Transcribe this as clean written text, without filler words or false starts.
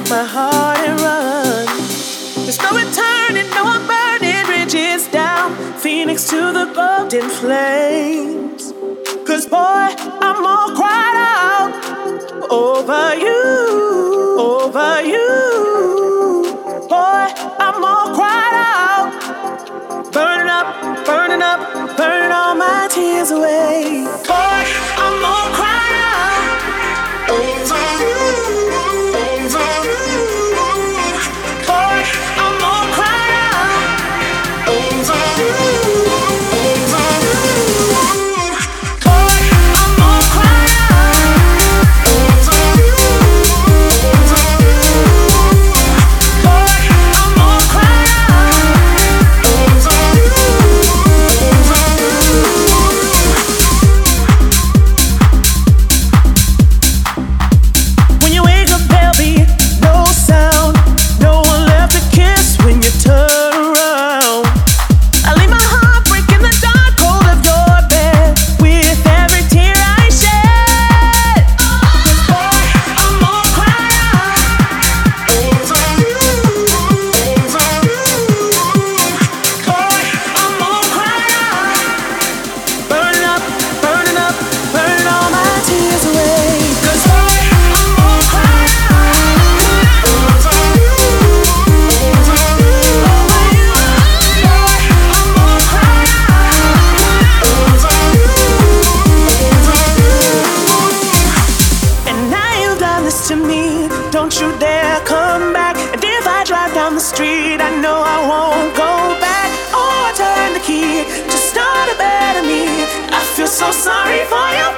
my heart and run. There's no returning, no I'm burning bridges down, Phoenix to the golden flames. 'Cause boy, I'm all cried out over you, over you. Boy, I'm all cried out, burning up, burning up, burning all my tears away. Boy, I'm all cried out over you, over you. Boy, I'm all cried out over you, over you. Boy, I'm all cried out over you, over you. Boy, I'm all cried out over you, over you. When you wake up, there'll be no sound, no one left to kiss when you turn around. I leave my heart break in the dark cold of your bed with every tear I shed. 'Cause boy, I'm all cried out over you, over you. Boy, I'm all cried out, burning up, burning up, burning all my tears away. 'Cause boy, I'm all cried out over you, over you, over you. Boy, I'm all cried out over you, over you. And now you've done this to me, don't you dare come back. And if I drive down the street, I know I won't go back. Oh, I turn the key to start a better me. I feel so sorry for you.